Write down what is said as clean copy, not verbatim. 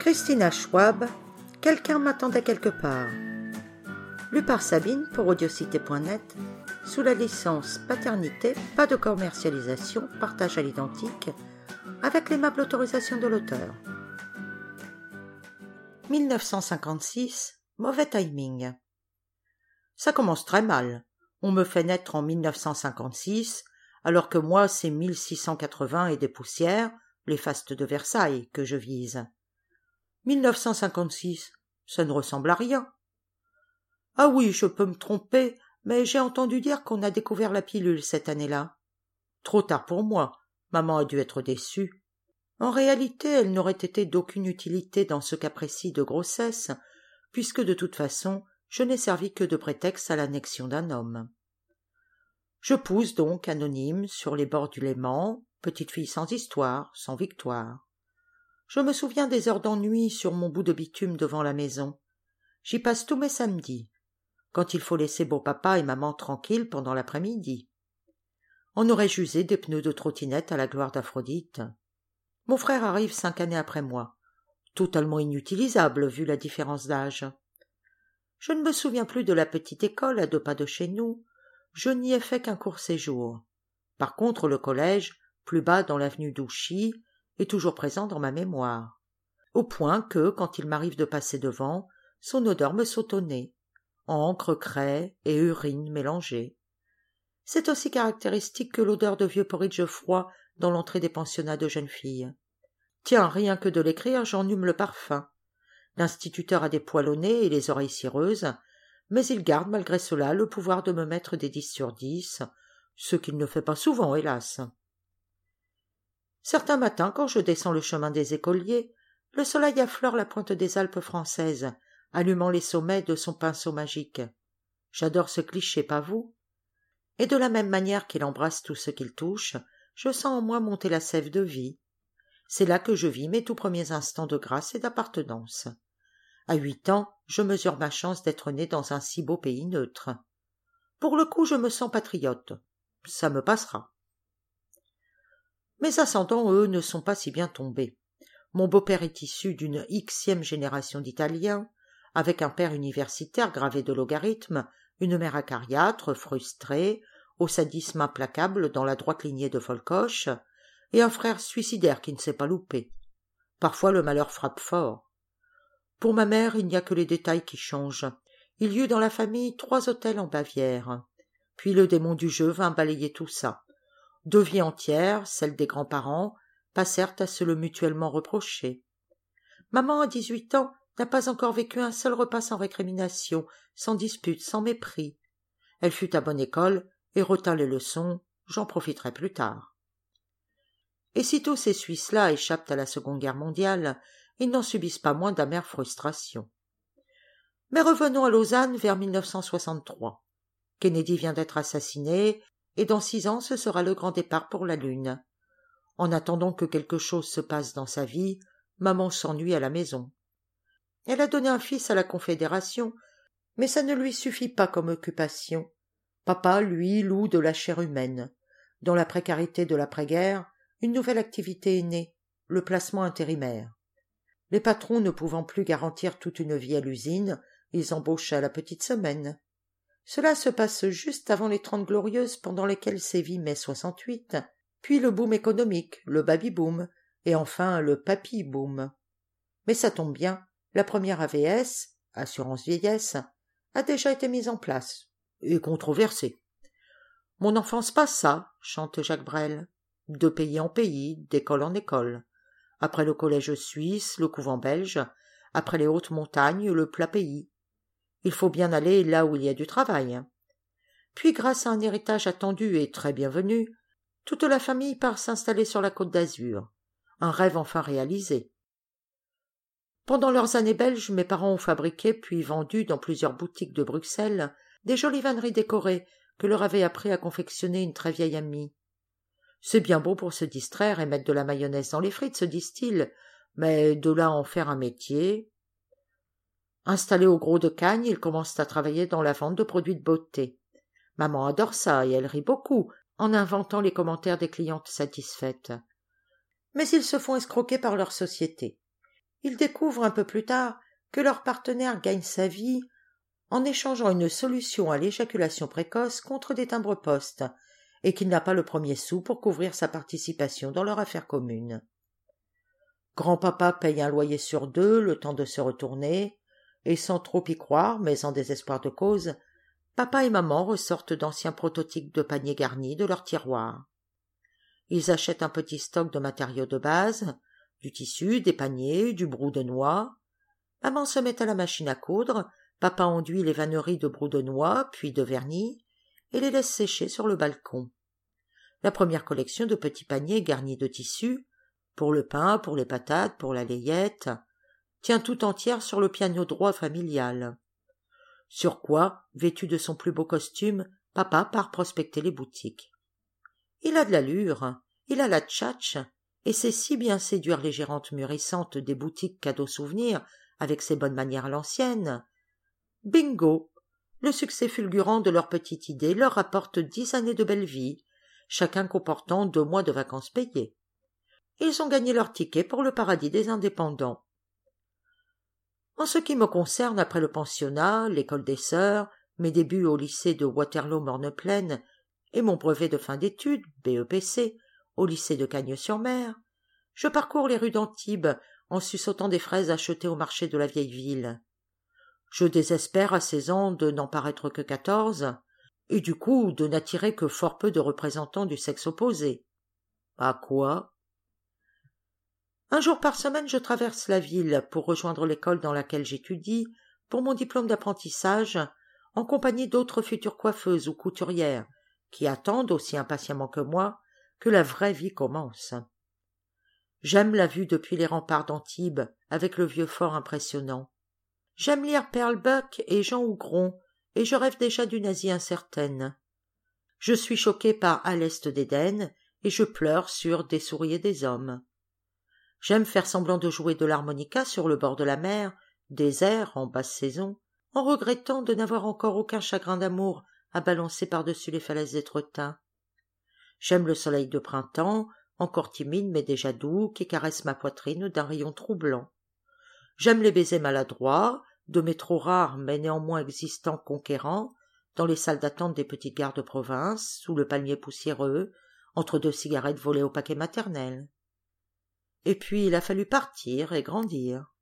Christina Schwab, Quelqu'un m'attendait quelque part. Lu par Sabine pour audiocité.net, sous la licence Paternité, pas de commercialisation, partage à l'identique, avec l'aimable autorisation de l'auteur. 1956, mauvais timing. Ça commence très mal. On me fait naître en 1956, alors que moi c'est 1680 et des poussières, les fastes de Versailles, que je vise. 1956, ça ne ressemble à rien. Ah oui, je peux me tromper, mais j'ai entendu dire qu'on a découvert la pilule cette année-là. Trop tard pour moi, maman a dû être déçue. En réalité, elle n'aurait été d'aucune utilité dans ce cas précis de grossesse, puisque de toute façon, je n'ai servi que de prétexte à l'annexion d'un homme. Je pousse donc, anonyme, sur les bords du Léman, petite fille sans histoire, sans victoire. Je me souviens des heures d'ennui sur mon bout de bitume devant la maison. J'y passe tous mes samedis, quand il faut laisser beau papa et maman tranquilles pendant l'après-midi. On aurait usé des pneus de trottinette à la gloire d'Aphrodite. Mon frère arrive 5 années après moi, totalement inutilisable vu la différence d'âge. Je ne me souviens plus de la petite école à 2 pas de chez nous, je n'y ai fait qu'un court séjour. Par contre, le collège, plus bas dans l'avenue d'Ouchy, est toujours présent dans ma mémoire, au point que, quand il m'arrive de passer devant, son odeur me saute au nez, encre, craie et urine mélangées. C'est aussi caractéristique que l'odeur de vieux porridge froid dans l'entrée des pensionnats de jeunes filles. Tiens, rien que de l'écrire, j'en hume le parfum. L'instituteur a des poils au nez et les oreilles cireuses, mais il garde malgré cela le pouvoir de me mettre des 10 sur 10, ce qu'il ne fait pas souvent, hélas. Certains matins, quand je descends le chemin des écoliers, le soleil affleure la pointe des Alpes françaises, allumant les sommets de son pinceau magique. J'adore ce cliché, pas vous? Et de la même manière qu'il embrasse tout ce qu'il touche, je sens en moi monter la sève de vie. C'est là que je vis mes tout premiers instants de grâce et d'appartenance. À 8 ans, je mesure ma chance d'être né dans un si beau pays neutre. Pour le coup, je me sens patriote. Ça me passera. Mes ascendants, eux, ne sont pas si bien tombés. Mon beau-père est issu d'une Xème génération d'Italiens, avec un père universitaire gravé de logarithmes, une mère acariâtre, frustrée, au sadisme implacable dans la droite lignée de Folcoche, et un frère suicidaire qui ne s'est pas loupé. Parfois le malheur frappe fort. Pour ma mère, il n'y a que les détails qui changent. Il y eut dans la famille 3 hôtels en Bavière. Puis le démon du jeu vint balayer tout ça. 2 vies entières, celles des grands-parents, passèrent à se le mutuellement reprocher. Maman, à 18 ans, n'a pas encore vécu un seul repas sans récrimination, sans dispute, sans mépris. Elle fut à bonne école et retint les leçons, j'en profiterai plus tard. Et si tous ces Suisses-là échappent à la Seconde Guerre mondiale, ils n'en subissent pas moins d'amères frustrations. Mais revenons à Lausanne vers 1963. Kennedy vient d'être assassiné, et dans 6 ans ce sera le grand départ pour la Lune. En attendant que quelque chose se passe dans sa vie, maman s'ennuie à la maison. Elle a donné un fils à la Confédération, mais ça ne lui suffit pas comme occupation. Papa, lui, loue de la chair humaine. Dans la précarité de l'après-guerre, une nouvelle activité est née, le placement intérimaire. Les patrons ne pouvant plus garantir toute une vie à l'usine, ils embauchent à la petite semaine. Cela se passe juste avant les 30 glorieuses pendant lesquelles sévit mai 68, puis le boom économique, le baby-boom, et enfin le papy-boom. Mais ça tombe bien, la première AVS, assurance vieillesse, a déjà été mise en place, et controversée. Mon enfance passa, chante Jacques Brel, de pays en pays, d'école en école. Après le collège suisse, le couvent belge, après les hautes montagnes, le plat pays. Il faut bien aller là où il y a du travail. Puis, grâce à un héritage attendu et très bienvenu, toute la famille part s'installer sur la Côte d'Azur. Un rêve enfin réalisé. Pendant leurs années belges, mes parents ont fabriqué puis vendu dans plusieurs boutiques de Bruxelles des jolies vanneries décorées que leur avait appris à confectionner une très vieille amie. C'est bien beau pour se distraire et mettre de la mayonnaise dans les frites, se disent-ils, mais de là à en faire un métier... Installés au Gros de Cagnes, ils commencent à travailler dans la vente de produits de beauté. Maman adore ça et elle rit beaucoup en inventant les commentaires des clientes satisfaites. Mais ils se font escroquer par leur société. Ils découvrent un peu plus tard que leur partenaire gagne sa vie en échangeant une solution à l'éjaculation précoce contre des timbres-poste, et qu'il n'a pas le premier sou pour couvrir sa participation dans leur affaire commune. Grand-papa paye un loyer sur 2 le temps de se retourner, et sans trop y croire, mais en désespoir de cause, papa et maman ressortent d'anciens prototypes de paniers garnis de leur tiroir. Ils achètent un petit stock de matériaux de base, du tissu, des paniers, du brou de noix. Maman se met à la machine à coudre, papa enduit les vanneries de brou de noix, puis de vernis, et les laisse sécher sur le balcon. La première collection de petits paniers garnis de tissu, pour le pain, pour les patates, pour la layette, tient tout entière sur le piano droit familial. Sur quoi, vêtu de son plus beau costume, papa part prospecter les boutiques. Il a de l'allure, il a la tchatche, et sait si bien séduire les gérantes mûrissantes des boutiques cadeaux souvenirs avec ses bonnes manières à l'ancienne. Bingo! Le succès fulgurant de leur petite idée leur rapporte 10 années de belle vie, chacun comportant 2 mois de vacances payées. Ils ont gagné leur ticket pour le paradis des indépendants. En ce qui me concerne, après le pensionnat, l'école des sœurs, mes débuts au lycée de Waterloo-Morne-Plaine et mon brevet de fin d'études, BEPC, au lycée de Cagnes-sur-Mer, je parcours les rues d'Antibes en suçotant des fraises achetées au marché de la vieille ville. Je désespère à 16 ans de n'en paraître que 14, et du coup de n'attirer que fort peu de représentants du sexe opposé. À quoi? Un jour par semaine, je traverse la ville pour rejoindre l'école dans laquelle j'étudie pour mon diplôme d'apprentissage, en compagnie d'autres futures coiffeuses ou couturières qui attendent aussi impatiemment que moi que la vraie vie commence. J'aime la vue depuis les remparts d'Antibes avec le vieux fort impressionnant. J'aime lire Perlbuck et Jean Hougron, et je rêve déjà d'une Asie incertaine. Je suis choqué par À l'Est d'Éden, et je pleure sur Des souris et des hommes. J'aime faire semblant de jouer de l'harmonica sur le bord de la mer, désert en basse saison, en regrettant de n'avoir encore aucun chagrin d'amour à balancer par-dessus les falaises d'Étretat. J'aime le soleil de printemps, encore timide mais déjà doux, qui caresse ma poitrine d'un rayon troublant. J'aime les baisers maladroits, de métro rares mais néanmoins existants conquérants, dans les salles d'attente des petites gares de province, sous le palmier poussiéreux, entre 2 cigarettes volées au paquet maternel. Et puis il a fallu partir et grandir.